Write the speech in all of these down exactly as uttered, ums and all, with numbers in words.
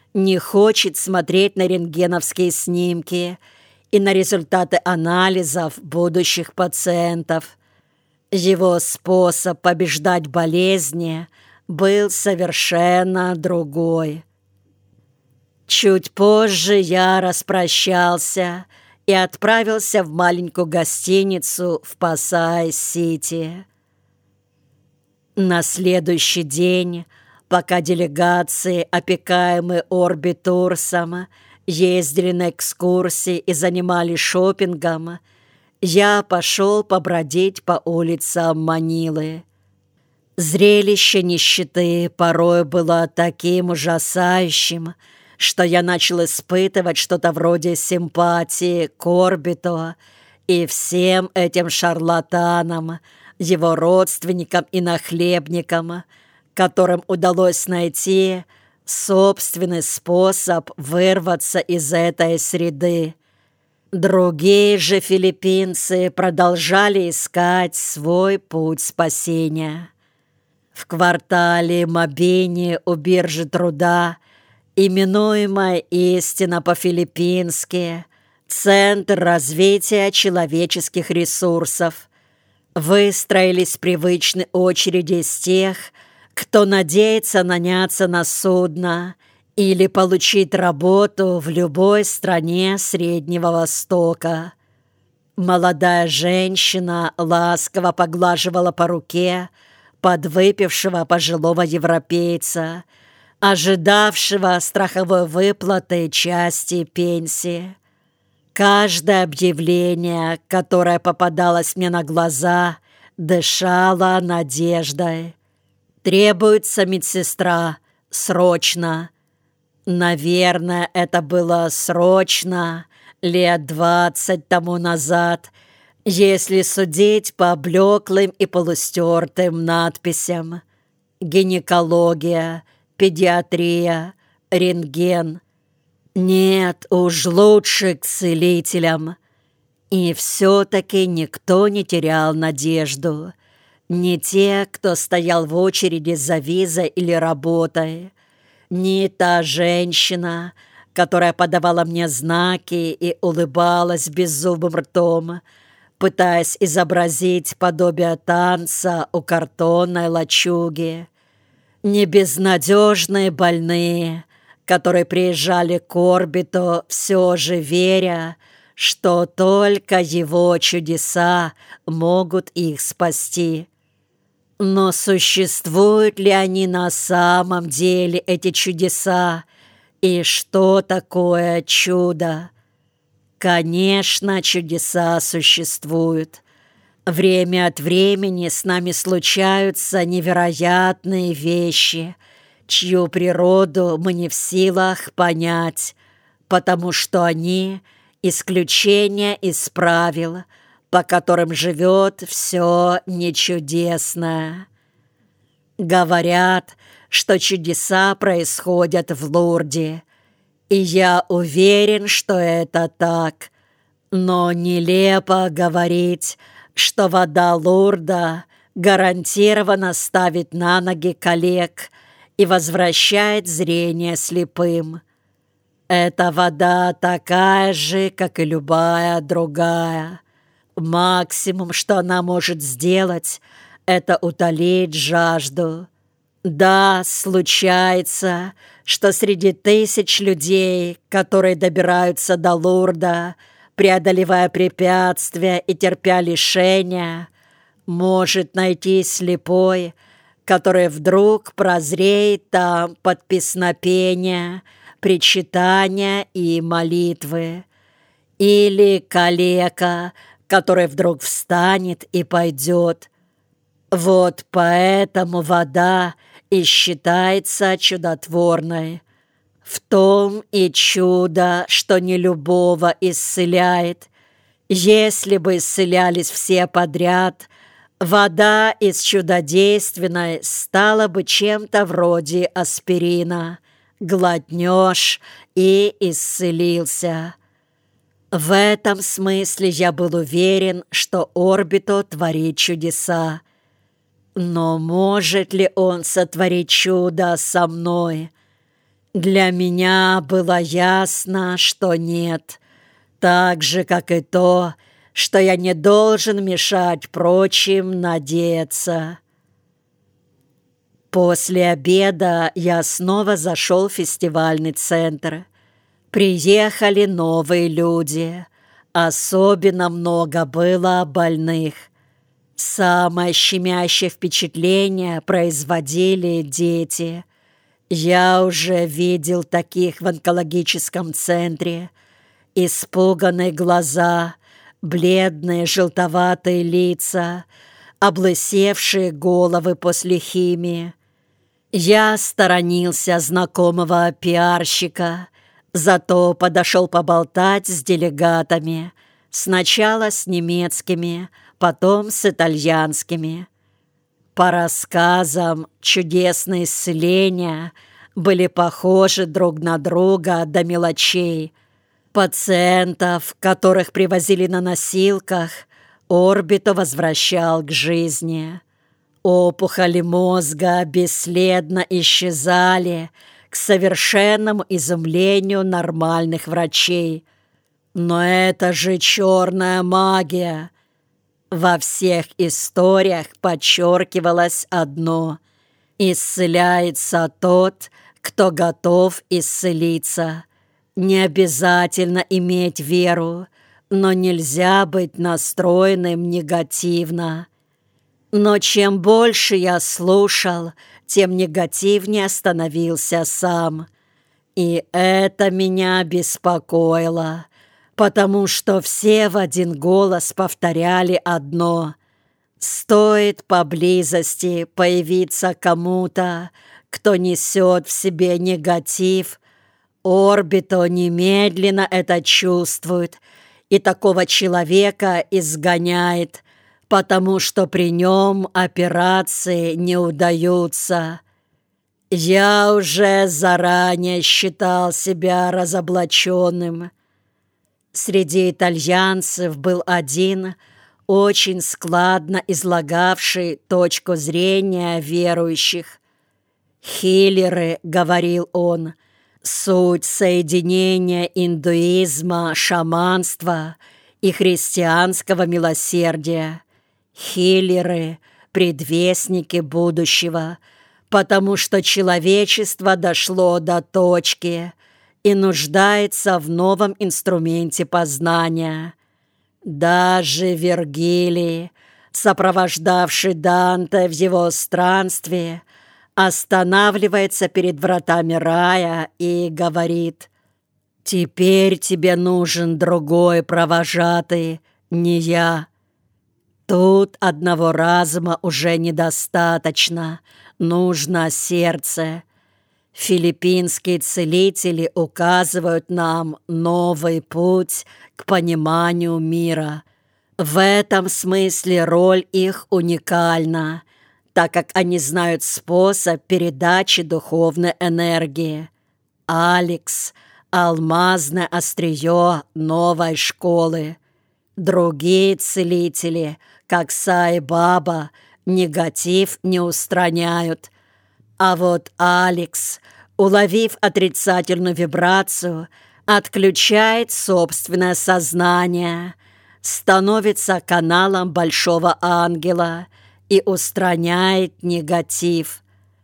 не хочет смотреть на рентгеновские снимки и на результаты анализов будущих пациентов. Его способ побеждать болезни был совершенно другой. Чуть позже я распрощался и отправился в маленькую гостиницу в Пассайи-Сити. На следующий день, пока делегации, опекаемые Орбитурсом, ездили на экскурсии и занимались шопингом, я пошел побродить по улицам Манилы. Зрелище нищеты порой было таким ужасающим, что я начал испытывать что-то вроде симпатии к Орбиту и всем этим шарлатанам, его родственникам и нахлебникам, которым удалось найти собственный способ вырваться из этой среды. Другие же филиппинцы продолжали искать свой путь спасения. В квартале Мабини у биржи труда, именуемая истинно по-филиппински «Центр развития человеческих ресурсов», выстроились привычные очереди из тех, кто надеется наняться на судно или получить работу в любой стране Среднего Востока. Молодая женщина ласково поглаживала по руке подвыпившего пожилого европейца, ожидавшего страховой выплаты части пенсии. Каждое объявление, которое попадалось мне на глаза, дышало надеждой. «Требуется медсестра. Срочно». Наверное, это было срочно лет двадцать тому назад, если судить по блеклым и полустертым надписям: гинекология, педиатрия, рентген. Нет, уж лучше к целителям. И все-таки никто не терял надежду. Ни те, кто стоял в очереди за визой или работой, ни та женщина, которая подавала мне знаки и улыбалась беззубым ртом, пытаясь изобразить подобие танца у картонной лачуги, ни безнадежные больные, которые приезжали к Орбиту, все же веря, что только его чудеса могут их спасти. Но существуют ли они на самом деле, эти чудеса, и что такое чудо? Конечно, чудеса существуют. Время от времени с нами случаются невероятные вещи, чью природу мы не в силах понять, потому что они — исключения из правил, по которым живет все нечудесное. Говорят, что чудеса происходят в Лурде, и я уверен, что это так. Но нелепо говорить, что вода Лурда гарантированно ставит на ноги калек и возвращает зрение слепым. Эта вода такая же, как и любая другая. Максимум, что она может сделать, это утолить жажду. Да, случается, что среди тысяч людей, которые добираются до Лурда, преодолевая препятствия и терпя лишения, может найти слепой, который вдруг прозреет там под песнопения, причитания и молитвы. Или калека, который вдруг встанет и пойдет. Вот поэтому вода и считается чудотворной. В том и чудо, что не любого исцеляет. Если бы исцелялись все подряд, вода из чудодейственной стала бы чем-то вроде аспирина. Глотнешь и исцелился. В этом смысле я был уверен, что Орбито творит чудеса. Но может ли он сотворить чудо со мной? Для меня было ясно, что нет, так же, как и то, что я не должен мешать прочим надеяться. После обеда я снова зашел в фестивальный центр. Приехали новые люди. Особенно много было больных. Самое щемящее впечатление производили дети. Я уже видел таких в онкологическом центре. Испуганные глаза, бледные желтоватые лица, облысевшие головы после химии. Я сторонился знакомого пиарщика, зато подошел поболтать с делегатами, сначала с немецкими, потом с итальянскими. По рассказам, чудесные исцеления были похожи друг на друга до мелочей. Пациентов, которых привозили на носилках, Орбито возвращал к жизни. Опухоли мозга бесследно исчезали, к совершенному изумлению нормальных врачей. Но это же черная магия! Во всех историях подчеркивалось одно: исцеляется тот, кто готов исцелиться. Не обязательно иметь веру, но нельзя быть настроенным негативно. Но чем больше я слушал, тем негативнее становился сам. И это меня беспокоило, потому что все в один голос повторяли одно: стоит поблизости появиться кому-то, кто несет в себе негатив, Орбито немедленно это чувствует и такого человека изгоняет, потому что при нем операции не удаются. Я уже заранее считал себя разоблаченным. Среди итальянцев был один, очень складно излагавший точку зрения верующих. «Хиллеры», — говорил он, — «суть соединения индуизма, шаманства и христианского милосердия. Хиллеры — предвестники будущего, потому что человечество дошло до точки и нуждается в новом инструменте познания. Даже Вергилий, сопровождавший Данте в его странстве, останавливается перед вратами рая и говорит: «Теперь тебе нужен другой провожатый, не я». Тут одного разума уже недостаточно, нужно сердце. Филиппинские целители указывают нам новый путь к пониманию мира. В этом смысле роль их уникальна, так как они знают способ передачи духовной энергии. Алекс — алмазное острие новой школы. Другие целители, как Сай-Баба, негатив не устраняют. А вот Алекс, уловив отрицательную вибрацию, отключает собственное сознание, становится каналом большого ангела и устраняет негатив.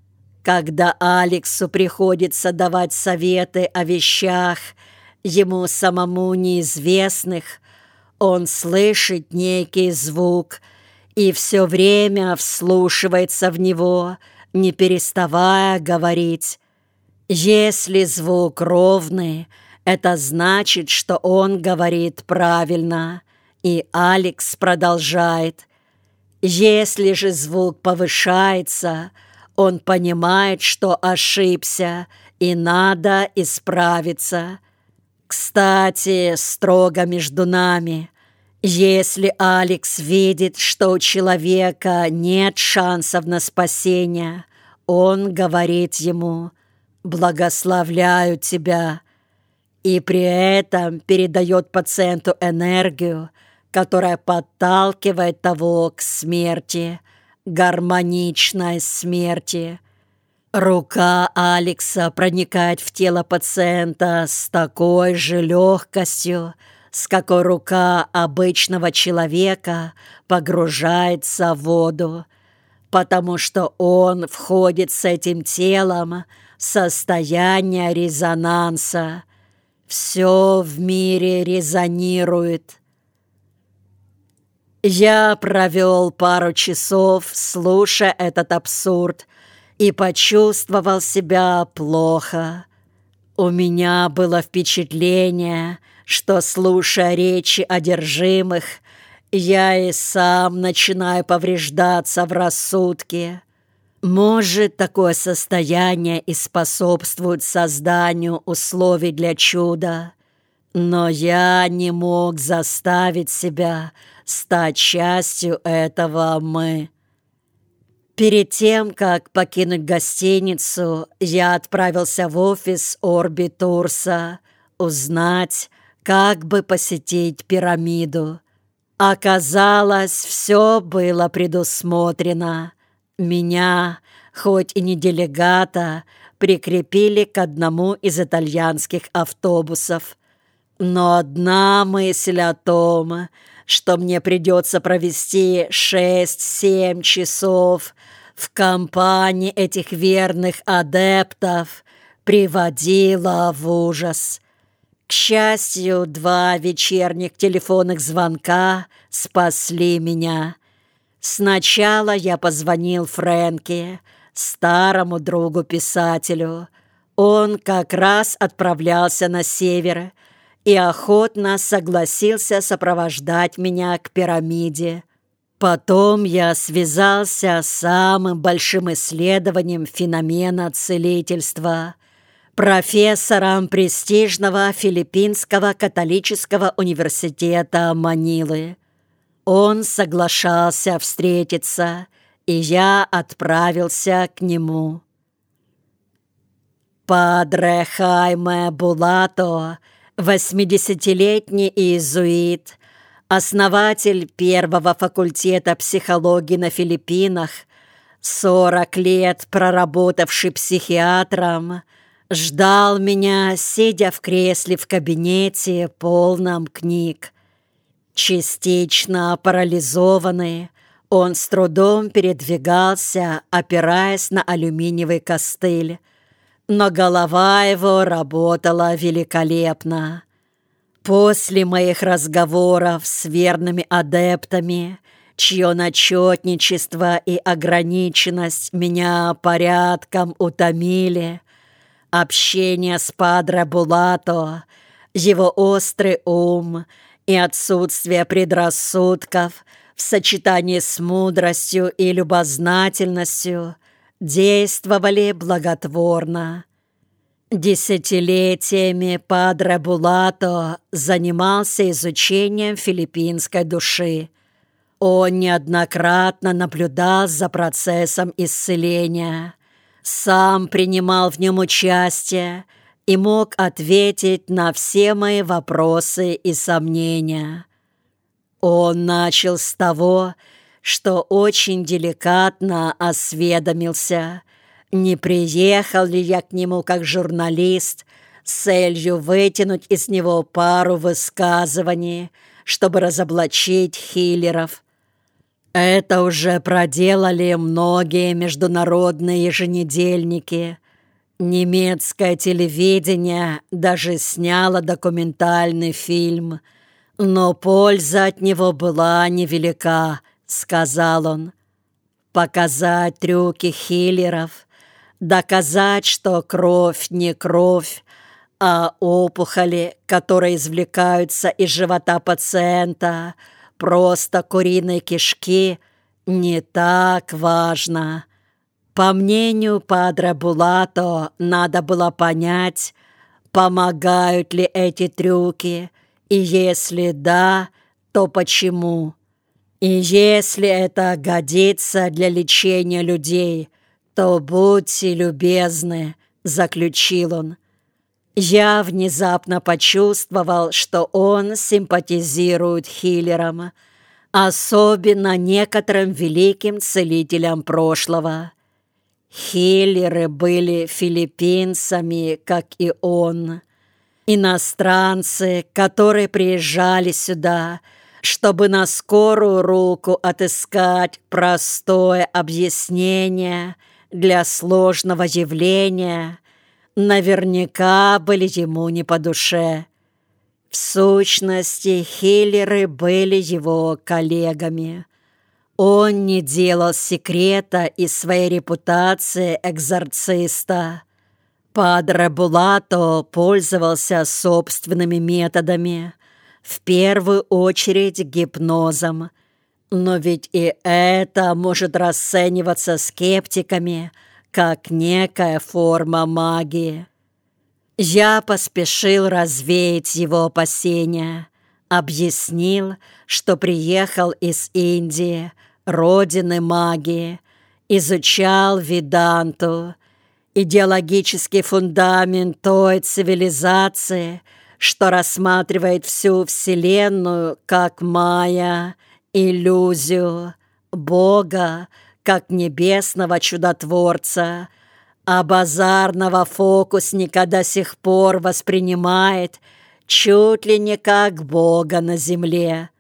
Когда Алексу приходится давать советы о вещах, ему самому неизвестных, он слышит некий звук и все время вслушивается в него, не переставая говорить. Если звук ровный, это значит, что он говорит правильно, и Алекс продолжает. Если же звук повышается, он понимает, что ошибся, и надо исправиться. Кстати, строго между нами, если Алекс видит, что у человека нет шансов на спасение, он говорит ему: «Благословляю тебя», и при этом передает пациенту энергию, которая подталкивает того к смерти, гармоничной смерти. Рука Алекса проникает в тело пациента с такой же легкостью, с какой рука обычного человека погружается в воду, потому что он входит с этим телом в состояние резонанса. Все в мире резонирует. Я провел пару часов, слушая этот абсурд, и почувствовал себя плохо. У меня было впечатление, что, слушая речи одержимых, я и сам начинаю повреждаться в рассудке. Может, такое состояние и способствует созданию условий для чуда, но я не мог заставить себя стать частью этого «мы». Перед тем, как покинуть гостиницу, я отправился в офис Орбитурса узнать, как бы посетить пирамиду. Оказалось, все было предусмотрено. Меня, хоть и не делегата, прикрепили к одному из итальянских автобусов. Но одна мысль о том, что мне придется провести шесть-семь часов в компании этих верных адептов, приводила в ужас. К счастью, два вечерних телефонных звонка спасли меня. Сначала я позвонил Фрэнки, старому другу-писателю. Он как раз отправлялся на север и охотно согласился сопровождать меня к пирамиде. Потом я связался с самым большим исследованием феномена целительства, профессором престижного филиппинского католического университета Манилы. Он соглашался встретиться, и я отправился к нему. Падре Хайме Булато, восьмидесятилетний иезуит, основатель первого факультета психологии на Филиппинах, сорок лет проработавший психиатром, ждал меня, сидя в кресле в кабинете, полном книг. Частично парализованный, он с трудом передвигался, опираясь на алюминиевый костыль, но голова его работала великолепно. После моих разговоров с верными адептами, чье начетничество и ограниченность меня порядком утомили, общение с Падре Булато, его острый ум и отсутствие предрассудков в сочетании с мудростью и любознательностью действовали благотворно. Десятилетиями Падре Булато занимался изучением филиппинской души. Он неоднократно наблюдал за процессом исцеления, сам принимал в нем участие и мог ответить на все мои вопросы и сомнения. Он начал с того, что очень деликатно осведомился, не приехал ли я к нему как журналист с целью вытянуть из него пару высказываний, чтобы разоблачить хиллеров. Это уже проделали многие международные еженедельники. Немецкое телевидение даже сняло документальный фильм, но польза от него была невелика, сказал он. Показать трюки хиллеров, доказать, что кровь не кровь, а опухоли, которые извлекаются из живота пациента, просто куриные кишки, не так важно. По мнению Падре Булато, надо было понять, помогают ли эти трюки, и если да, то почему. И если это годится для лечения людей, то будьте любезны, заключил он. Я внезапно почувствовал, что он симпатизирует хиллерам, особенно некоторым великим целителям прошлого. Хиллеры были филиппинцами, как и он. Иностранцы, которые приезжали сюда, чтобы на скорую руку отыскать простое объяснение для сложного явления, наверняка были ему не по душе. В сущности, хиллеры были его коллегами. Он не делал секрета из своей репутации экзорциста. Падре Булато пользовался собственными методами, в первую очередь гипнозом. Но ведь и это может расцениваться скептиками как некая форма магии. Я поспешил развеять его опасения, объяснил, что приехал из Индии, родины магии, изучал Веданту, идеологический фундамент той цивилизации, что рассматривает всю Вселенную как майя, иллюзию, Бога как небесного чудотворца, а базарного фокусника до сих пор воспринимает чуть ли не как Бога на земле.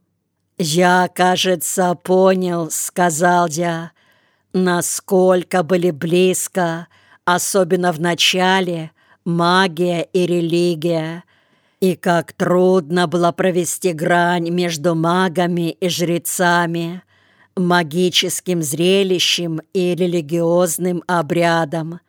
«Я, кажется, понял, — сказал я, — насколько были близко, особенно в начале, магия и религия, и как трудно было провести грань между магами и жрецами, магическим зрелищем и религиозным обрядом.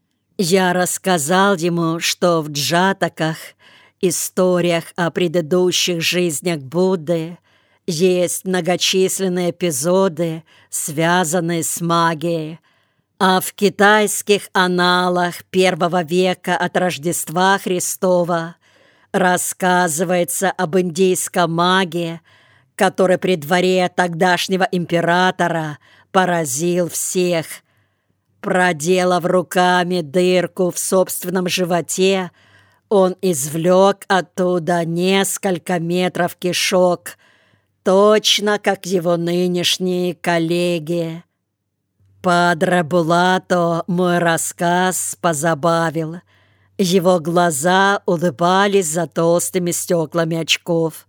Я рассказал ему, что в джатаках, историях о предыдущих жизнях Будды, есть многочисленные эпизоды, связанные с магией, а в китайских аналах первого века от Рождества Христова рассказывается об индийском маге, который при дворе тогдашнего императора поразил всех. Проделав руками дырку в собственном животе, он извлек оттуда несколько метров кишок, точно как его нынешние коллеги. Падре Булато мой рассказ позабавил. Его глаза улыбались за толстыми стеклами очков.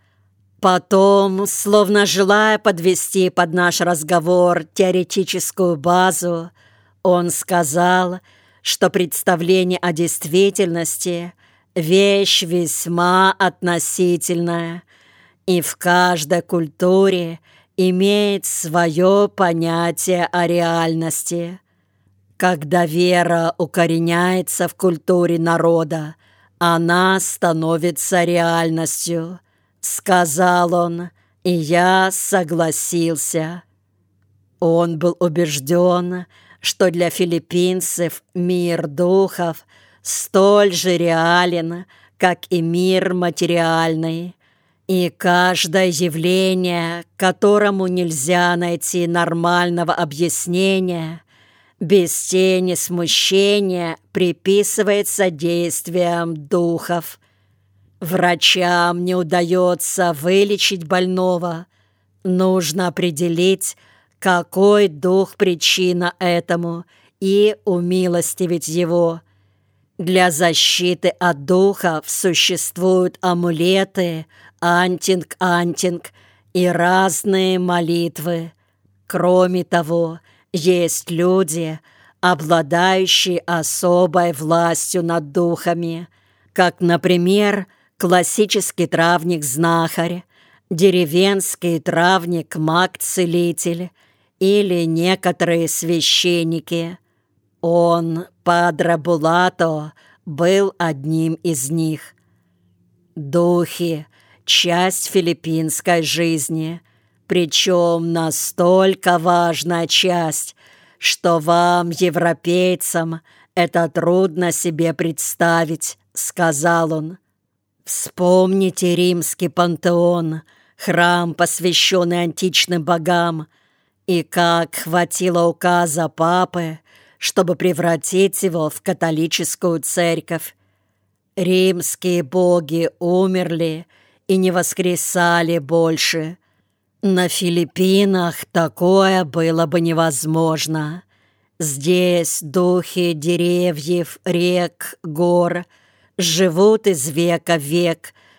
Потом, словно желая подвести под наш разговор теоретическую базу, он сказал, что представление о действительности — вещь весьма относительная, и в каждой культуре имеет свое понятие о реальности. Когда вера укореняется в культуре народа, она становится реальностью, — сказал он, и я согласился. Он был убежден, что для филиппинцев мир духов столь же реален, как и мир материальный, и каждое явление, которому нельзя найти нормального объяснения, без тени смущения приписывается действиям духов. Врачам не удается вылечить больного. Нужно определить, какой дух причина этому, и умилостивить его. Для защиты от духов существуют амулеты, антинг-антинг и разные молитвы. Кроме того, есть люди, обладающие особой властью над духами, как, например, классический травник-знахарь, деревенский травник-маг-целитель или некоторые священники. Он, Падре Булато, был одним из них. Духи — часть филиппинской жизни, причем настолько важная часть, что вам, европейцам, это трудно себе представить, — сказал он. Вспомните римский пантеон, храм, посвященный античным богам, и как хватило указа папы, чтобы превратить его в католическую церковь. Римские боги умерли и не воскресали больше. На Филиппинах такое было бы невозможно. Здесь духи деревьев, рек, гор живут из века в век,